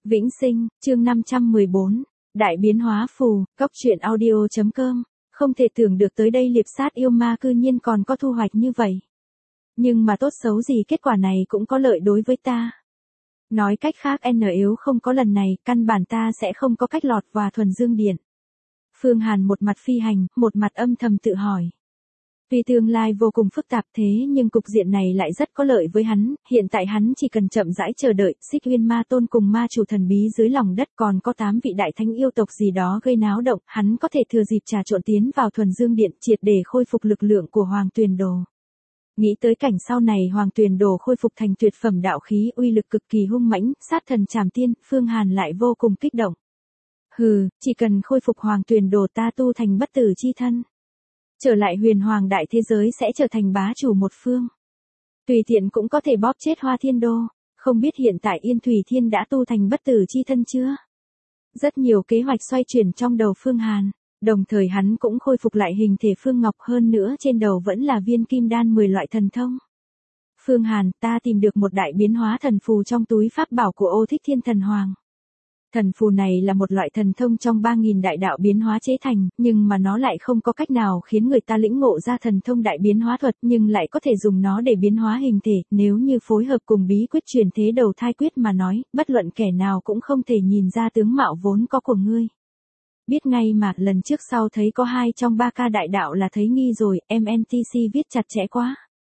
Vĩnh Sinh, chương 514, Đại biến hóa phù, cốc truyện audio.com, không thể tưởng được tới đây liệp sát yêu ma cư nhiên còn có thu hoạch như vậy. Nhưng mà tốt xấu gì kết quả này cũng có lợi đối với ta. Nói cách khác nếu không có lần này, căn bản ta sẽ không có cách lọt vào thuần dương điện. Phương Hàn một mặt phi hành, một mặt âm thầm tự hỏi. Vì tương lai vô cùng phức tạp thế nhưng cục diện này lại rất có lợi với hắn, hiện tại hắn chỉ cần chậm rãi chờ đợi, Xích Huyên Ma Tôn cùng ma chủ thần bí dưới lòng đất còn có 8 vị đại thánh yêu tộc gì đó gây náo động, hắn có thể thừa dịp trà trộn tiến vào thuần dương điện triệt để khôi phục lực lượng của Hoàng Tuyền Đồ. Nghĩ tới cảnh sau này Hoàng Tuyền Đồ khôi phục thành tuyệt phẩm đạo khí uy lực cực kỳ hung mãnh, sát thần trảm tiên, Phương Hàn lại vô cùng kích động. Hừ, chỉ cần khôi phục Hoàng Tuyền Đồ ta tu thành bất tử chi thân. Trở lại huyền hoàng đại thế giới sẽ trở thành bá chủ một phương. Tùy tiện cũng có thể bóp chết Hoa Thiên Đô, không biết hiện tại Yên Thủy Thiên đã tu thành bất tử chi thân chưa? Rất nhiều kế hoạch xoay chuyển trong đầu Phương Hàn, đồng thời hắn cũng khôi phục lại hình thể Phương Ngọc hơn nữa trên đầu vẫn là viên kim đan 10 loại thần thông. Phương Hàn, ta tìm được một đại biến hóa thần phù trong túi pháp bảo của Ô Thích Thiên Thần Hoàng. Thần phù này là một loại thần thông trong 3.000 đại đạo biến hóa chế thành, nhưng mà nó lại không có cách nào khiến người ta lĩnh ngộ ra thần thông đại biến hóa thuật, nhưng lại có thể dùng nó để biến hóa hình thể, nếu như phối hợp cùng bí quyết truyền thế đầu thai quyết mà nói, bất luận kẻ nào cũng không thể nhìn ra tướng mạo vốn có của ngươi. Biết ngay mà, lần trước sau thấy có 2 trong 3 ca đại đạo là thấy nghi rồi, MNTC viết chặt chẽ quá.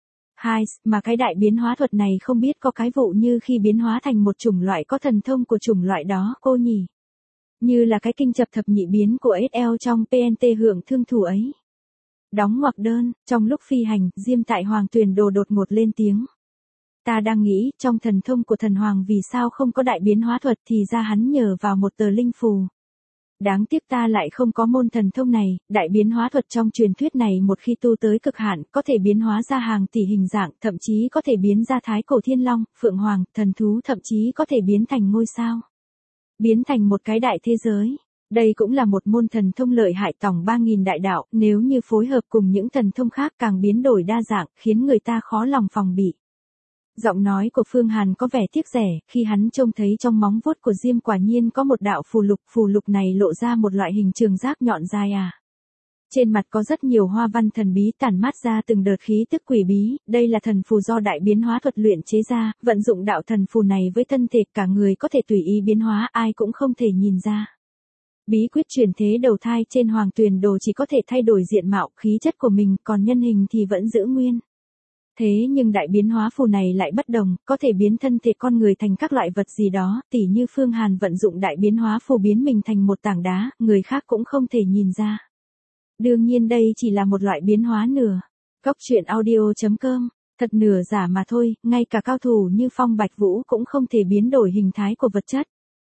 Mà cái đại biến hóa thuật này không biết có cái vụ như khi biến hóa thành một chủng loại có thần thông của chủng loại đó cô nhỉ. Như là cái kinh chập thập nhị biến của SL trong PNT hưởng thương thủ ấy. Đóng ngoặc đơn, trong lúc phi hành, Diêm tại Hoàng Tuyền Đồ đột ngột lên tiếng. Ta đang nghĩ, trong thần thông của thần hoàng vì sao không có đại biến hóa thuật thì ra hắn nhờ vào một tờ linh phù. Đáng tiếc ta lại không có môn thần thông này, đại biến hóa thuật trong truyền thuyết này một khi tu tới cực hạn, có thể biến hóa ra hàng tỷ hình dạng, thậm chí có thể biến ra thái cổ thiên long, phượng hoàng, thần thú, thậm chí có thể biến thành ngôi sao. Biến thành một cái đại thế giới. Đây cũng là một môn thần thông lợi hại tổng 3.000 đại đạo, nếu như phối hợp cùng những thần thông khác càng biến đổi đa dạng, khiến người ta khó lòng phòng bị. Giọng nói của Phương Hàn có vẻ tiếc rẻ, khi hắn trông thấy trong móng vuốt của Diêm quả nhiên có một đạo phù lục này lộ ra một loại hình trường giác nhọn dài Trên mặt có rất nhiều hoa văn thần bí tản mát ra từng đợt khí tức quỷ bí, đây là thần phù do đại biến hóa thuật luyện chế ra, vận dụng đạo thần phù này với thân thể cả người có thể tùy ý biến hóa, ai cũng không thể nhìn ra. Bí quyết chuyển thế đầu thai trên Hoàng Tuyền Đồ chỉ có thể thay đổi diện mạo, khí chất của mình, còn nhân hình thì vẫn giữ nguyên. Thế nhưng đại biến hóa phù này lại bất đồng, có thể biến thân thể con người thành các loại vật gì đó, tỉ như Phương Hàn vận dụng đại biến hóa phù biến mình thành một tảng đá, người khác cũng không thể nhìn ra. Đương nhiên đây chỉ là một loại biến hóa nửa. Cốc truyện audio.com, thật nửa giả mà thôi, ngay cả cao thủ như Phong Bạch Vũ cũng không thể biến đổi hình thái của vật chất.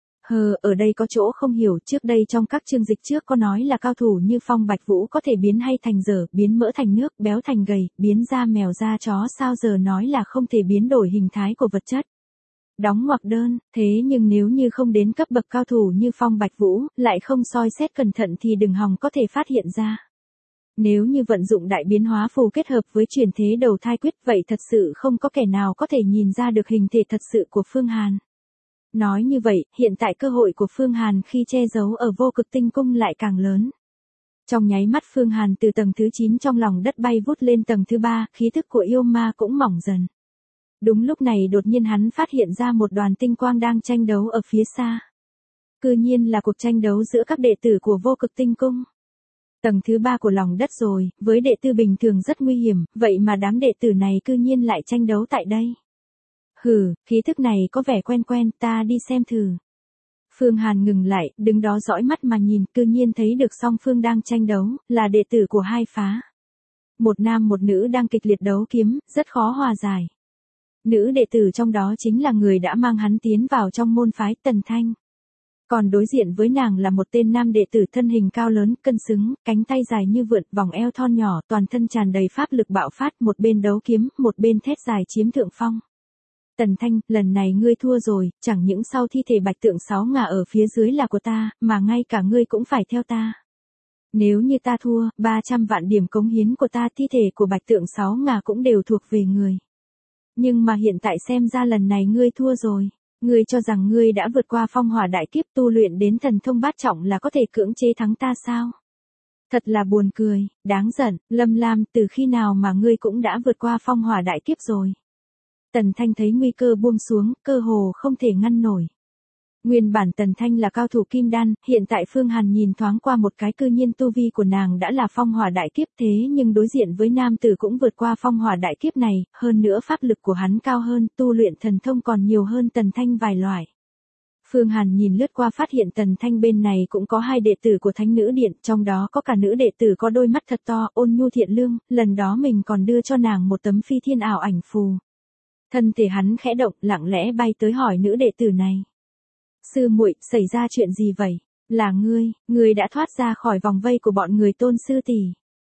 Ở đây có chỗ không hiểu, trước đây trong các chương dịch trước có nói là cao thủ như Phong Bạch Vũ có thể biến hay thành dở, biến mỡ thành nước, béo thành gầy, biến da mèo da chó, sao giờ nói là không thể biến đổi hình thái của vật chất. Đóng ngoặc đơn, thế nhưng nếu như không đến cấp bậc cao thủ như Phong Bạch Vũ, lại không soi xét cẩn thận thì đừng hòng có thể phát hiện ra. Nếu như vận dụng đại biến hóa phù kết hợp với truyền thế đầu thai quyết vậy thật sự không có kẻ nào có thể nhìn ra được hình thể thật sự của Phương Hàn. Nói như vậy, hiện tại cơ hội của Phương Hàn khi che giấu ở vô cực tinh cung lại càng lớn. Trong nháy mắt Phương Hàn từ tầng thứ 9 trong lòng đất bay vút lên tầng thứ 3, khí thức của yêu ma cũng mỏng dần. Đúng lúc này đột nhiên hắn phát hiện ra một đoàn tinh quang đang tranh đấu ở phía xa. Cư nhiên là cuộc tranh đấu giữa các đệ tử của vô cực tinh cung. Tầng thứ 3 của lòng đất rồi, với đệ tử bình thường rất nguy hiểm, vậy mà đám đệ tử này cư nhiên lại tranh đấu tại đây. Khí thức này có vẻ quen quen, ta đi xem thử. Phương Hàn ngừng lại, đứng đó dõi mắt mà nhìn, cư nhiên thấy được song phương đang tranh đấu, là đệ tử của hai phá. Một nam một nữ đang kịch liệt đấu kiếm, rất khó hòa giải. Nữ đệ tử trong đó chính là người đã mang hắn tiến vào trong môn phái Tần Thanh. Còn đối diện với nàng là một tên nam đệ tử thân hình cao lớn, cân xứng, cánh tay dài như vượn, vòng eo thon nhỏ, toàn thân tràn đầy pháp lực bạo phát, một bên đấu kiếm, một bên thét dài chiếm thượng phong. Tần Thanh, lần này ngươi thua rồi, chẳng những sau thi thể Bạch Tượng Sáu Ngà ở phía dưới là của ta, mà ngay cả ngươi cũng phải theo ta. Nếu như ta thua, 300 vạn điểm cống hiến của ta, thi thể của Bạch Tượng Sáu Ngà cũng đều thuộc về người. Nhưng mà hiện tại xem ra lần này ngươi thua rồi. Ngươi cho rằng ngươi đã vượt qua phong hỏa đại kiếp tu luyện đến thần thông bát trọng là có thể cưỡng chế thắng ta sao? Thật là buồn cười, đáng giận, Lâm Lam, từ khi nào mà ngươi cũng đã vượt qua phong hỏa đại kiếp rồi? Tần Thanh thấy nguy cơ buông xuống, cơ hồ không thể ngăn nổi. Nguyên bản Tần Thanh là cao thủ kim đan, hiện tại Phương Hàn nhìn thoáng qua một cái cư nhiên tu vi của nàng đã là phong hỏa đại kiếp thế nhưng đối diện với nam tử cũng vượt qua phong hỏa đại kiếp này, hơn nữa pháp lực của hắn cao hơn, tu luyện thần thông còn nhiều hơn Tần Thanh vài loại. Phương Hàn nhìn lướt qua phát hiện Tần Thanh bên này cũng có 2 đệ tử của Thánh Nữ Điện, trong đó có cả nữ đệ tử có đôi mắt thật to, ôn nhu thiện lương, lần đó mình còn đưa cho nàng một tấm phi thiên ảo ảnh phù. Thân thể hắn khẽ động, lặng lẽ bay tới hỏi nữ đệ tử này. Sư muội, xảy ra chuyện gì vậy? Là ngươi đã thoát ra khỏi vòng vây của bọn người Tôn sư tỷ.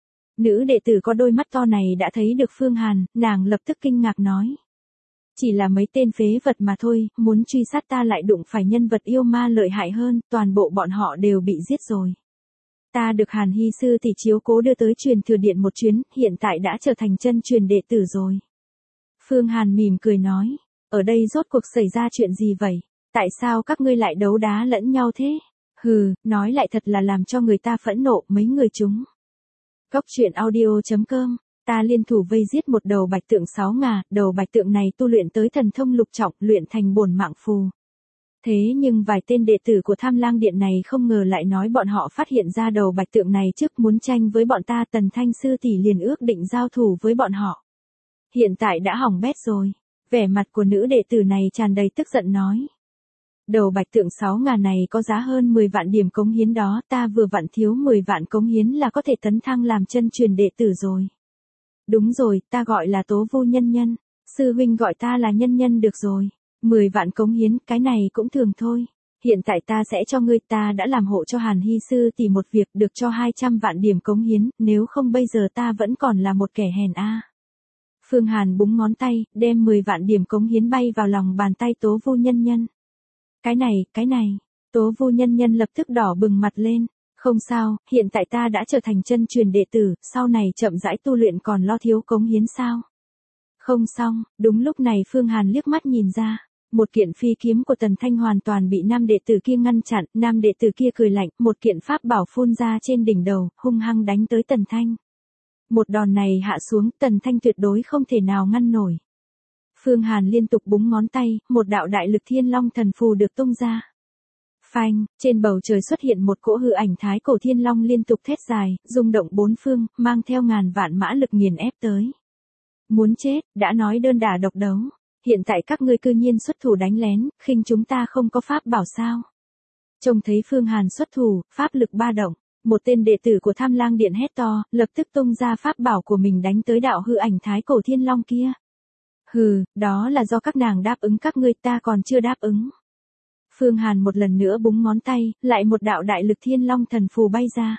Nữ đệ tử có đôi mắt to này đã thấy được Phương Hàn, nàng lập tức kinh ngạc nói. Chỉ là mấy tên phế vật mà thôi, muốn truy sát ta lại đụng phải nhân vật yêu ma lợi hại hơn, toàn bộ bọn họ đều bị giết rồi. Ta được Hàn Hy sư tỷ chiếu cố đưa tới truyền thừa điện một chuyến, hiện tại đã trở thành chân truyền đệ tử rồi. Phương Hàn mỉm cười nói, ở đây rốt cuộc xảy ra chuyện gì vậy? Tại sao các ngươi lại đấu đá lẫn nhau thế? Hừ, nói lại thật là làm cho người ta phẫn nộ mấy người chúng. Góc truyện audio.com, ta liên thủ vây giết một đầu bạch tượng 6 ngà, đầu bạch tượng này tu luyện tới thần thông lục trọng, luyện thành bổn mạng phù. Thế nhưng vài tên đệ tử của Tham Lang Điện này không ngờ lại nói bọn họ phát hiện ra đầu bạch tượng này trước muốn tranh với bọn ta, Tần Thanh sư tỷ liền ước định giao thủ với bọn họ. Hiện tại đã hỏng bét rồi. Vẻ mặt của nữ đệ tử này tràn đầy tức giận nói. Đầu bạch tượng 6 ngà này có giá hơn 10 vạn điểm cống hiến đó, ta vừa vặn thiếu 10 vạn cống hiến là có thể tấn thăng làm chân truyền đệ tử rồi. Đúng rồi, ta gọi là Tố Vu Nhân Nhân, sư huynh gọi ta là Nhân Nhân được rồi. 10 vạn cống hiến, cái này cũng thường thôi. Hiện tại ta sẽ cho ngươi, ta đã làm hộ cho Hàn Hy sư tỷ một việc, được cho 200 vạn điểm cống hiến, nếu không bây giờ ta vẫn còn là một kẻ hèn a. Phương Hàn búng ngón tay, đem 10 vạn điểm cống hiến bay vào lòng bàn tay Tố Vu Nhân Nhân. Cái này, Tố Vu Nhân Nhân lập tức đỏ bừng mặt lên. Không sao, hiện tại ta đã trở thành chân truyền đệ tử, sau này chậm rãi tu luyện còn lo thiếu cống hiến sao? Không xong, đúng lúc này Phương Hàn liếc mắt nhìn ra. Một kiện phi kiếm của Tần Thanh hoàn toàn bị nam đệ tử kia ngăn chặn, nam đệ tử kia cười lạnh, một kiện pháp bảo phun ra trên đỉnh đầu, hung hăng đánh tới Tần Thanh. Một đòn này hạ xuống, Tần Thanh tuyệt đối không thể nào ngăn nổi. Phương Hàn liên tục búng ngón tay, một đạo đại lực thiên long thần phù được tung ra. Phanh, trên bầu trời xuất hiện một cỗ hư ảnh thái cổ thiên long liên tục thét dài, rung động bốn phương, mang theo ngàn vạn mã lực nghiền ép tới. Muốn chết, đã nói đơn đả độc đấu. Hiện tại các ngươi cư nhiên xuất thủ đánh lén, khinh chúng ta không có pháp bảo sao? Trông thấy Phương Hàn xuất thủ, pháp lực ba động, một tên đệ tử của Tham Lang Điện hét to, lập tức tung ra pháp bảo của mình đánh tới đạo hư ảnh thái cổ thiên long kia. Hừ, đó là do các nàng đáp ứng các ngươi, ta còn chưa đáp ứng. Phương Hàn một lần nữa búng ngón tay, lại một đạo đại lực thiên long thần phù bay ra.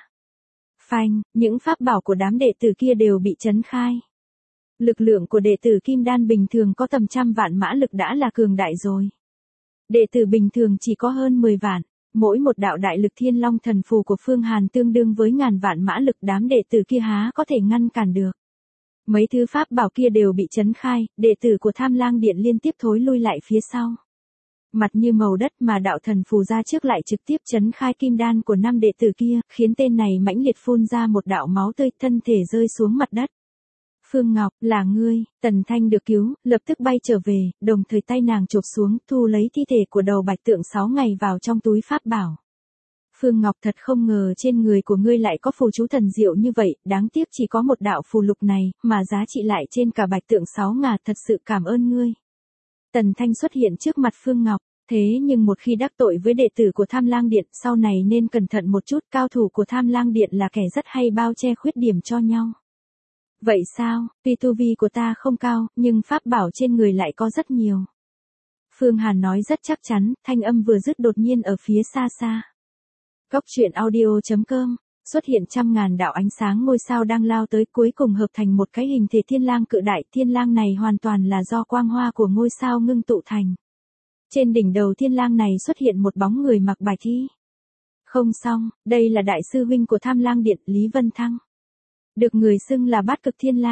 Phanh, những pháp bảo của đám đệ tử kia đều bị chấn khai. Lực lượng của đệ tử kim đan bình thường có tầm trăm vạn mã lực đã là cường đại rồi. Đệ tử bình thường chỉ có hơn 10 vạn, mỗi một đạo đại lực thiên long thần phù của Phương Hàn tương đương với ngàn vạn mã lực, đám đệ tử kia há có thể ngăn cản được. Mấy thứ pháp bảo kia đều bị chấn khai, đệ tử của Tham Lang Điện liên tiếp thối lui lại phía sau. Mặt như màu đất mà đạo thần phù ra trước lại trực tiếp chấn khai kim đan của 5 đệ tử kia, khiến tên này mãnh liệt phun ra một đạo máu tươi, thân thể rơi xuống mặt đất. Phương Ngọc, là ngươi, Tần Thanh được cứu, lập tức bay trở về, đồng thời tay nàng chộp xuống, thu lấy thi thể của đầu bạch tượng 6 ngày vào trong túi pháp bảo. Phương Ngọc, thật không ngờ trên người của ngươi lại có phù chú thần diệu như vậy, đáng tiếc chỉ có một đạo phù lục này, mà giá trị lại trên cả bạch tượng 6 ngà, thật sự cảm ơn ngươi. Tần Thanh xuất hiện trước mặt Phương Ngọc, thế nhưng một khi đắc tội với đệ tử của Tham Lang Điện, sau này nên cẩn thận một chút, cao thủ của Tham Lang Điện là kẻ rất hay bao che khuyết điểm cho nhau. Vậy sao, tuy tu vi của ta không cao, nhưng pháp bảo trên người lại có rất nhiều. Phương Hàn nói rất chắc chắn, thanh âm vừa dứt đột nhiên ở phía xa xa. Góc truyện audio.com, xuất hiện trăm ngàn đạo ánh sáng ngôi sao đang lao tới, cuối cùng hợp thành một cái hình thể thiên lang cự đại, thiên lang này hoàn toàn là do quang hoa của ngôi sao ngưng tụ thành. Trên đỉnh đầu thiên lang này xuất hiện một bóng người mặc bạch y. Không xong, đây là đại sư huynh của Tham Lang Điện, Lý Vân Thăng. Được người xưng là Bát Cực Thiên Lang.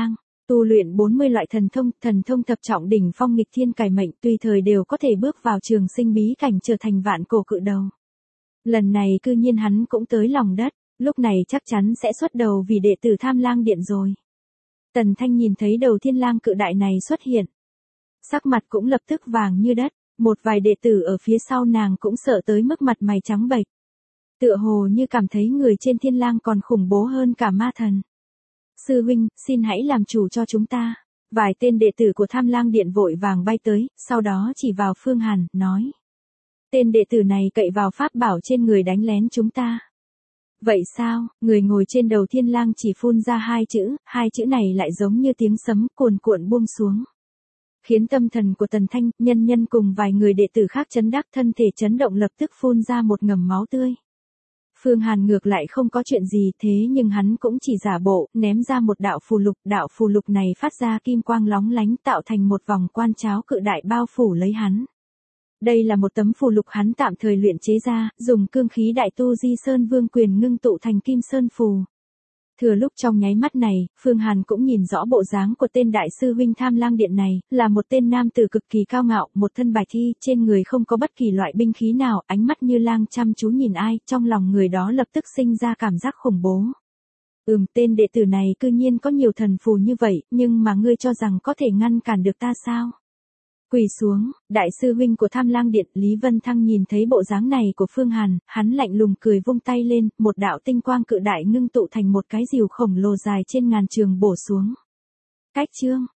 Tu luyện 40 loại thần thông thập trọng đỉnh phong nghịch thiên cải mệnh, tùy thời đều có thể bước vào trường sinh bí cảnh trở thành vạn cổ cự đầu. Lần này cư nhiên hắn cũng tới lòng đất, lúc này chắc chắn sẽ xuất đầu vì đệ tử Tham Lang Điện rồi. Tần Thanh nhìn thấy đầu thiên lang cự đại này xuất hiện. Sắc mặt cũng lập tức vàng như đất, một vài đệ tử ở phía sau nàng cũng sợ tới mức mặt mày trắng bệch. Tựa hồ như cảm thấy người trên thiên lang còn khủng bố hơn cả ma thần. Sư huynh, xin hãy làm chủ cho chúng ta. Vài tên đệ tử của Tham Lang Điện vội vàng bay tới, sau đó chỉ vào Phương Hàn, nói. Tên đệ tử này cậy vào pháp bảo trên người đánh lén chúng ta. Vậy sao, người ngồi trên đầu thiên lang chỉ phun ra hai chữ này lại giống như tiếng sấm cuồn cuộn buông xuống. Khiến tâm thần của Tần Thanh, nhân cùng vài người đệ tử khác chấn đắc, thân thể chấn động, lập tức phun ra một ngầm máu tươi. Phương Hàn ngược lại không có chuyện gì, thế nhưng hắn cũng chỉ giả bộ, ném ra một đạo phù lục này phát ra kim quang lóng lánh, tạo thành một vòng quan tráo cự đại bao phủ lấy hắn. Đây là một tấm phù lục hắn tạm thời luyện chế ra, dùng cương khí đại tu di sơn vương quyền ngưng tụ thành kim sơn phù. Thừa lúc trong nháy mắt này, Phương Hàn cũng nhìn rõ bộ dáng của tên đại sư huynh Tham Lang Điện này, là một tên nam tử cực kỳ cao ngạo, một thân bạch thi, trên người không có bất kỳ loại binh khí nào, ánh mắt như lang chăm chú nhìn ai, trong lòng người đó lập tức sinh ra cảm giác khủng bố. Tên đệ tử này cư nhiên có nhiều thần phù như vậy, nhưng mà ngươi cho rằng có thể ngăn cản được ta sao? Quỳ xuống, đại sư huynh của Tham Lang Điện. Lý Vân Thăng nhìn thấy bộ dáng này của Phương Hàn, hắn lạnh lùng cười, vung tay lên, một đạo tinh quang cự đại ngưng tụ thành một cái rìu khổng lồ dài trên ngàn trường bổ xuống. Cách chương